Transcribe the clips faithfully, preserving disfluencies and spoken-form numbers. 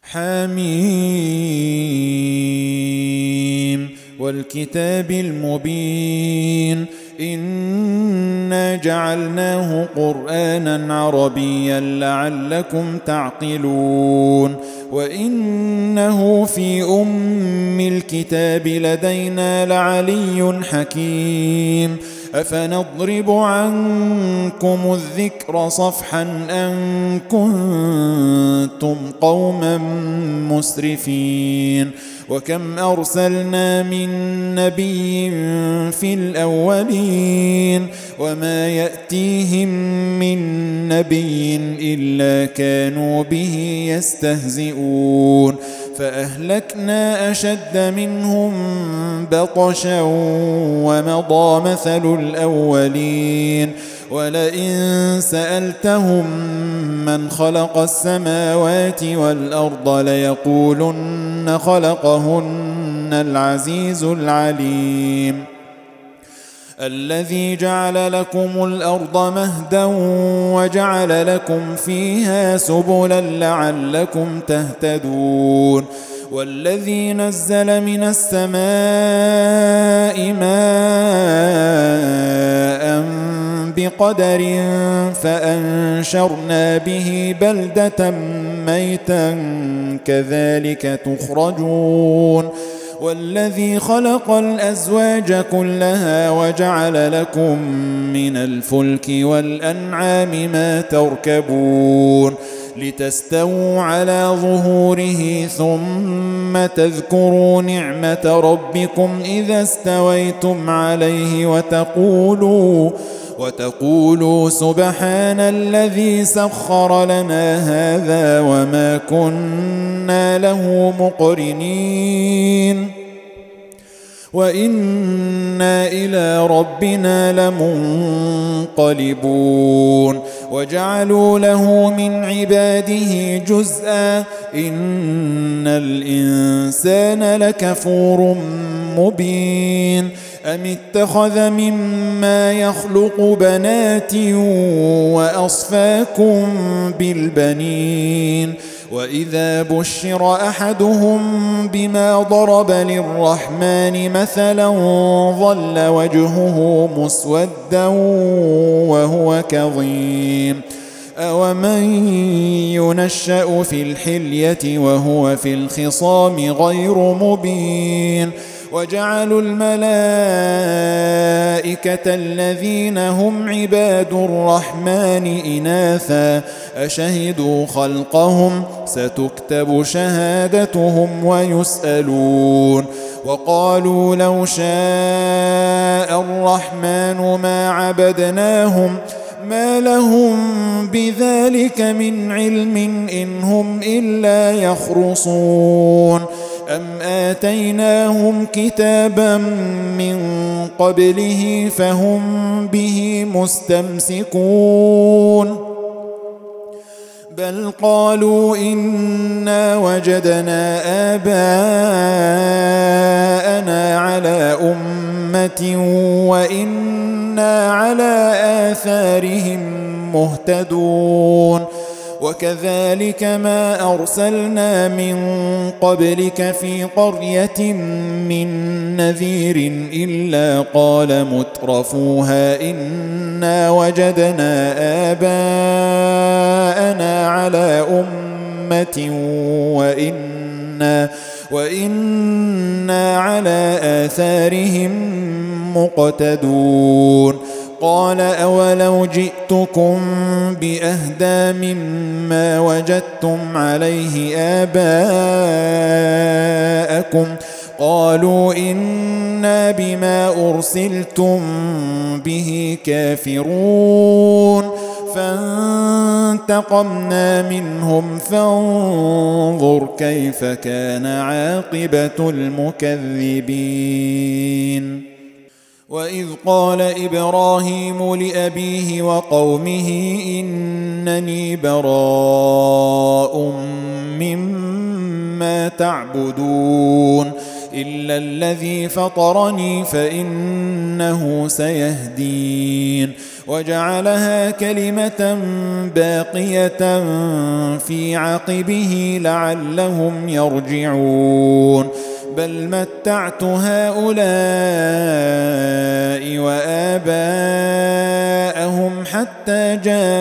حميم والكتاب المبين إنا جعلناه قرآنا عربيا لعلكم تعقلون وإنه في أم الكتاب لدينا لعلي حكيم أفنضرب عنكم الذكر صفحا أن كنتم قوما مسرفين وكم أرسلنا من نبي في الأولين وما يأتيهم من نبي إلا كانوا به يستهزئون فأهلكنا أشد منهم بطشا ومضى مثل الأولين ولئن سألتهم من خلق السماوات والأرض ليقولن خلقهن العزيز العليم الذي جعل لكم الأرض مهدا وجعل لكم فيها سبلا لعلكم تهتدون والذي نزل من السماء ماء بقدر فأنشرنا به بلدة ميتا كذلك تخرجون والذي خلق الأزواج كلها وجعل لكم من الفلك والأنعام ما تركبون لتستووا على ظهوره ثم تذكروا نعمة ربكم إذا استويتم عليه وتقولوا وتقولوا سبحان الذي سخر لنا هذا وما كنا له مقرنين وإنا إلى ربنا لمنقلبون وجعلوا له من عباده جزءا إن الإنسان لكفور مبين أم اتخذ مما يخلق بنات وأصفاكم بالبنين وإذا بشر أحدهم بما ضرب للرحمن مثلا ظل وجهه مسودا وهو كظيم أومن ينشأ في الحلية وهو في الخصام غير مبين وجعلوا الملائكة الذين هم عباد الرحمن إناثا أشهدوا خلقهم ستكتب شهادتهم ويسألون وقالوا لو شاء الرحمن ما عبدناهم ما لهم بذلك من علم إن هم إلا يخرصون أم آتيناهم كتابا من قبله فهم به مستمسكون بل قالوا إنا وجدنا آباءنا على أمة وإنا على آثارهم مهتدون وكذلك ما أرسلنا من قبلك في قرية من نذير إلا قال مترفوها إنا وجدنا آباءنا على أمة وإنا, وإنا على آثارهم مقتدون قال أولو جئتكم بأهدى مما وجدتم عليه آباءكم قالوا إنا بما أرسلتم به كافرون فانتقمنا منهم فانظر كيف كان عاقبة المكذبين وإذ قال إبراهيم لأبيه وقومه إنني براء مما تعبدون إلا الذي فطرني فإنه سيهدين وجعلها كلمة باقية في عقبه لعلهم يرجعون بل متعت هؤلاء وآباءهم حتى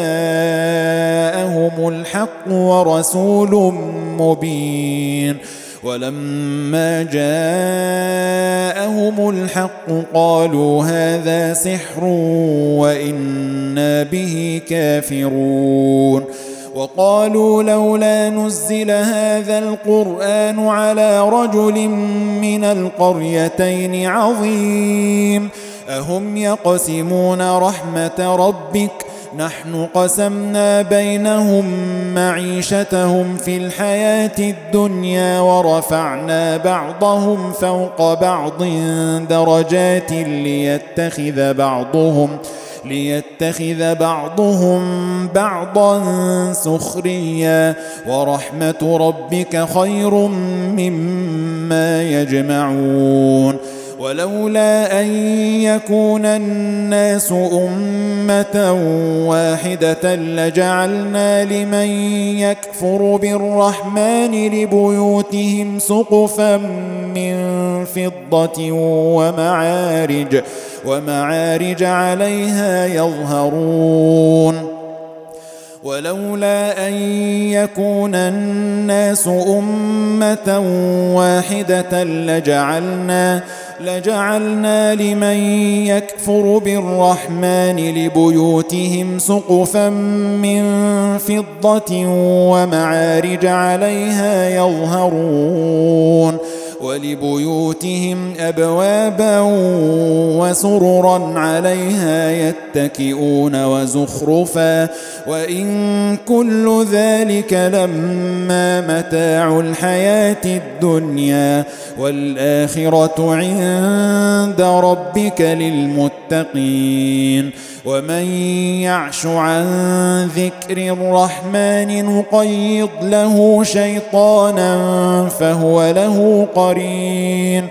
جاءهم الحق ورسول مبين ولما جاءهم الحق قالوا هذا سحر وإنا به كافرون وقالوا لولا نزل هذا القرآن على رجل من القريتين عظيم أهم يقسمون رحمة ربك نحن قسمنا بينهم معيشتهم في الحياة الدنيا ورفعنا بعضهم فوق بعض درجات ليتخذ بعضهم ليتخذ بعضهم بعضا سخريا ورحمة ربك خير مما يجمعون ولولا أن يكون الناس أمة واحدة لجعلنا لمن يكفر بالرحمن لبيوتهم سقفا من فضة ومعارج ومعارج عليها يظهرون ولولا أن يكون الناس أمة واحدة لجعلنا لجعلنا لمن يكفر بالرحمن لبيوتهم سقفا من فضة ومعارج عليها يظهرون ولبيوتهم أبوابا وسررا عليها يتكئون وزخرفا وإن كل ذلك لما متاع الحياة الدنيا والآخرة عند ربك للمتقين ومن يعش عن ذكر الرحمن نقيض له شيطانا فهو له قرين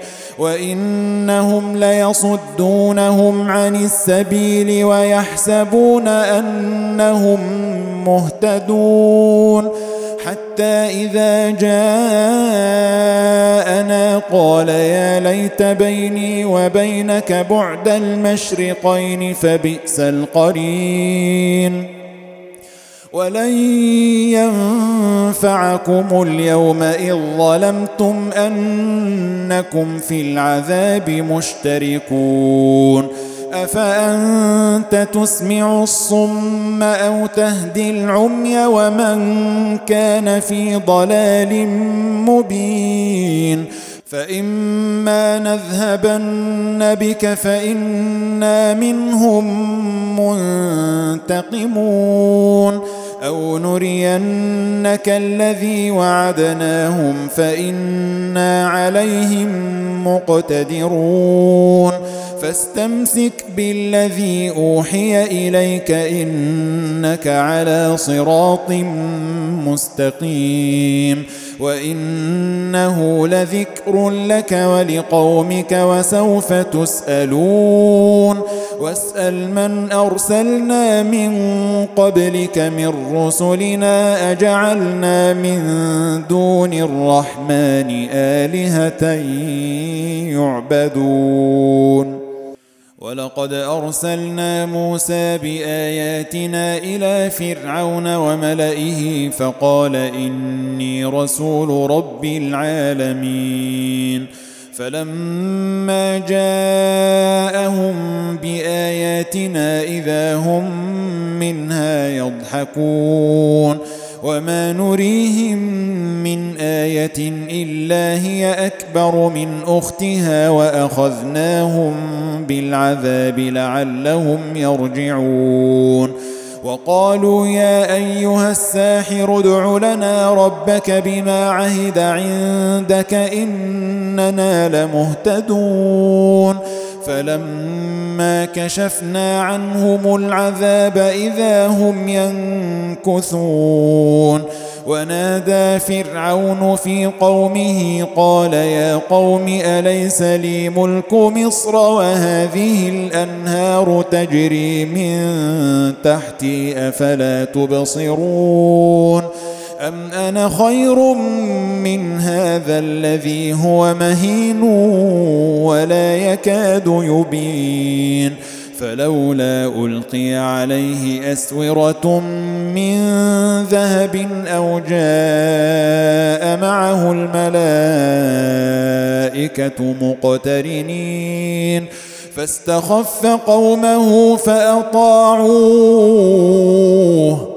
وإنهم ليصدونهم عن السبيل ويحسبون أنهم مهتدون حتى إذا جاءنا قال يا ليت بيني وبينك بعد المشرقين فبئس القرين ولن ينفعكم اليوم إذ ظلمتم أنكم في العذاب مشتركون أفأنت تسمع الصم أو تهدي العمي ومن كان في ضلال مبين فإما نذهبن بك فإنا منهم منتقمون أو نرينك الذي وعدناهم فإنا عليهم مقتدرون فاستمسك بالذي أوحي إليك إنك على صراط مستقيم وإنه لذكر لك ولقومك وسوف تسألون واسأل من أرسلنا من قبلك من رسلنا أجعلنا من دون الرحمن آلهة يعبدون ولقد أرسلنا موسى بآياتنا إلى فرعون وملئه فقال إني رسول رب العالمين فلما جاءهم بآياتنا إذا هم منها يضحكون وما نريهم من آية إلا هي أكبر من أختها وأخذناهم بالعذاب لعلهم يرجعون وقالوا يا أيها الساحر ادع لنا ربك بما عهد عندك إننا لمهتدون فلما كشفنا عنهم العذاب إذا هم ينكثون ونادى فرعون في قومه قال يا قوم أليس لي ملك مصر وهذه الأنهار تجري من تحتي أفلا تبصرون أم أنا خير من هذا الذي هو مهين ولا يكاد يبين فلولا ألقي عليه أسورة من ذهب أو جاء معه الملائكة مقترنين فاستخف قومه فأطاعوه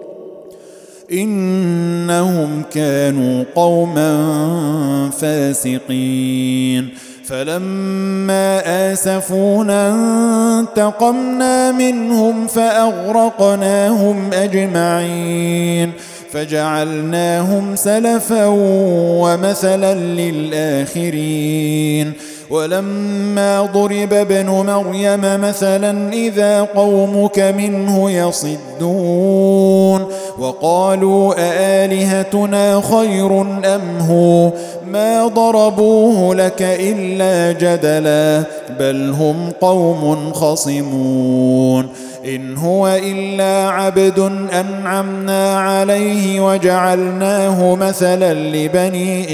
إنهم كانوا قوما فاسقين فلما آسفونا انتقمنا منهم فأغرقناهم أجمعين فجعلناهم سلفا ومثلا للآخرين ولما ضرب ابن مريم مثلا إذا قومك منه يصدون وقالوا أآلهتنا خير أم هو ما ضربوه لك إلا جدلا بل هم قوم خصمون إن هو إلا عبد أنعمنا عليه وجعلناه مثلا لبني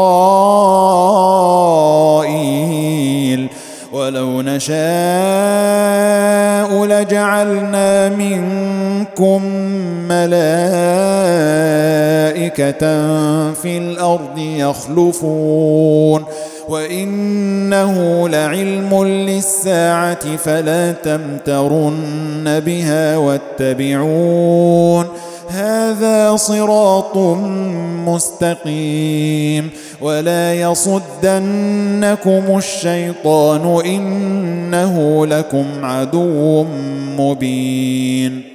إسرائيل ولو نشاء لجعلنا منكم ملائكة في الأرض يخلفون وإنه لعلم للساعة فلا تمترن بها واتبعون هذا صراط مستقيم ولا يصدنكم الشيطان إنه لكم عدو مبين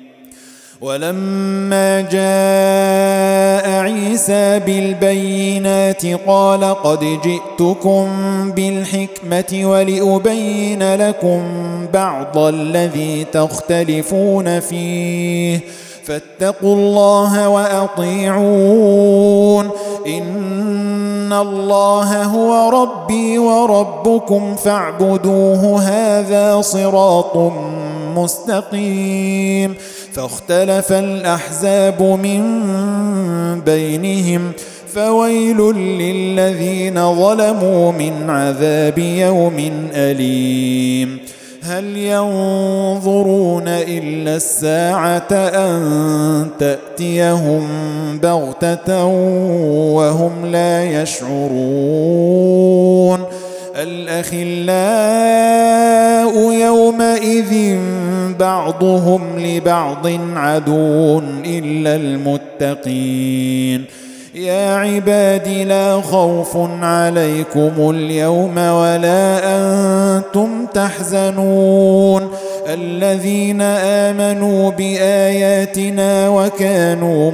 ولما جاء عيسى بالبينات قال قد جئتكم بالحكمة ولأبين لكم بعض الذي تختلفون فيه فاتقوا الله وأطيعون إن الله هو ربي وربكم فاعبدوه هذا صراط مستقيم فاختلف الأحزاب من بينهم فويل للذين ظلموا من عذاب يوم أليم هل ينظرون إلا الساعة أن تأتيهم بغتة وهم لا يشعرون الأخلاء يومئذ بعضهم لبعض عدو إلا المتقين يا عباد لا خوف عليكم اليوم ولا أنتم تحزنون الذين آمنوا بآياتنا وكانوا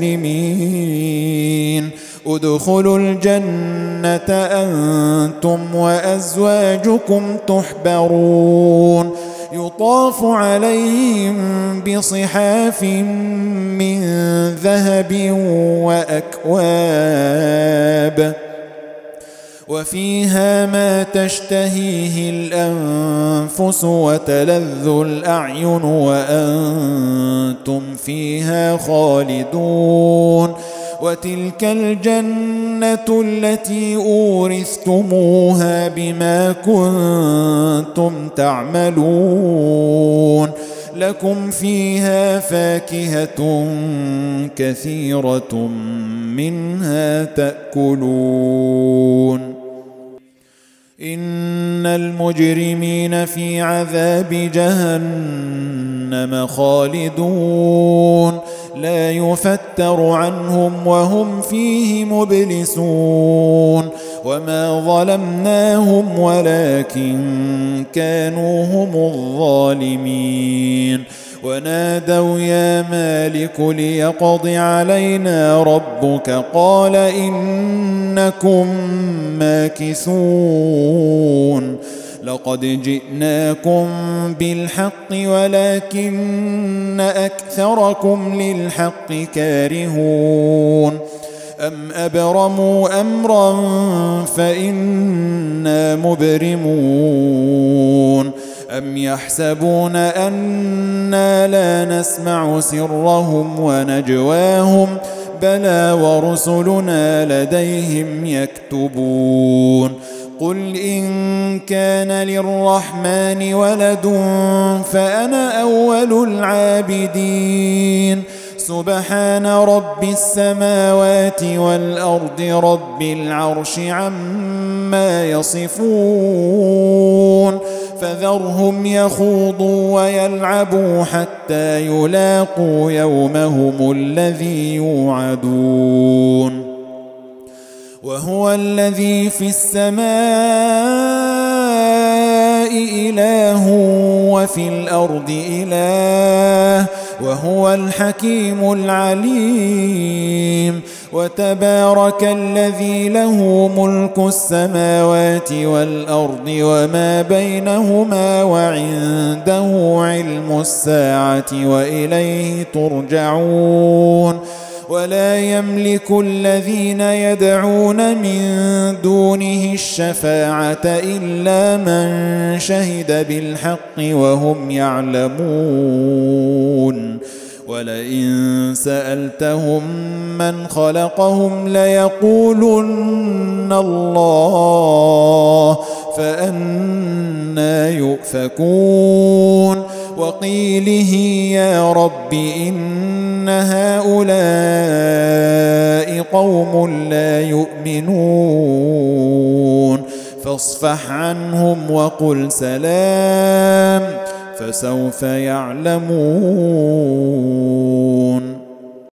مسلمين ادخلوا الجنة أنتم وأزواجكم تحبرون يطاف عليهم بصحاف من ذهب وأكواب وفيها ما تشتهيه الأنفس وتلذ الأعين وأنتم فيها خالدون وتلك الجنة التي أورثتموها بما كنتم تعملون لكم فيها فاكهة كثيرة منها تأكلون إن المجرمين في عذاب جهنم خالدون لا يفتر عنهم وهم فيه مبلسون وما ظلمناهم ولكن كانوا هم الظالمين ونادوا يا مالك ليقض علينا ربك قال إنكم ماكثون لقد جئناكم بالحق ولكن أكثركم للحق كارهون أم أبرموا أمرا فإنا مبرمون أم يحسبون أنا لا نسمع سرهم ونجواهم بلى ورسلنا لديهم يكتبون قل إن كان للرحمن ولد فأنا أول العابدين سبحان رب السماوات والأرض رب العرش عما يصفون فذرهم يخوضوا ويلعبوا حتى يلاقوا يومهم الذي يوعدون وهو الذي في السماء إله وفي الأرض إله وهو الحكيم العليم وتبارك الذي له ملك السماوات والأرض وما بينهما وعنده علم الساعة وإليه ترجعون ولا يملك الذين يدعون من دونه الشفاعة إلا من شهد بالحق وهم يعلمون ولئن سألتهم من خلقهم ليقولن الله فأنى يؤفكون وقيله يا رب إن هؤلاء قوم لا يؤمنون فاصفح عنهم وقل سلام فسوف يعلمون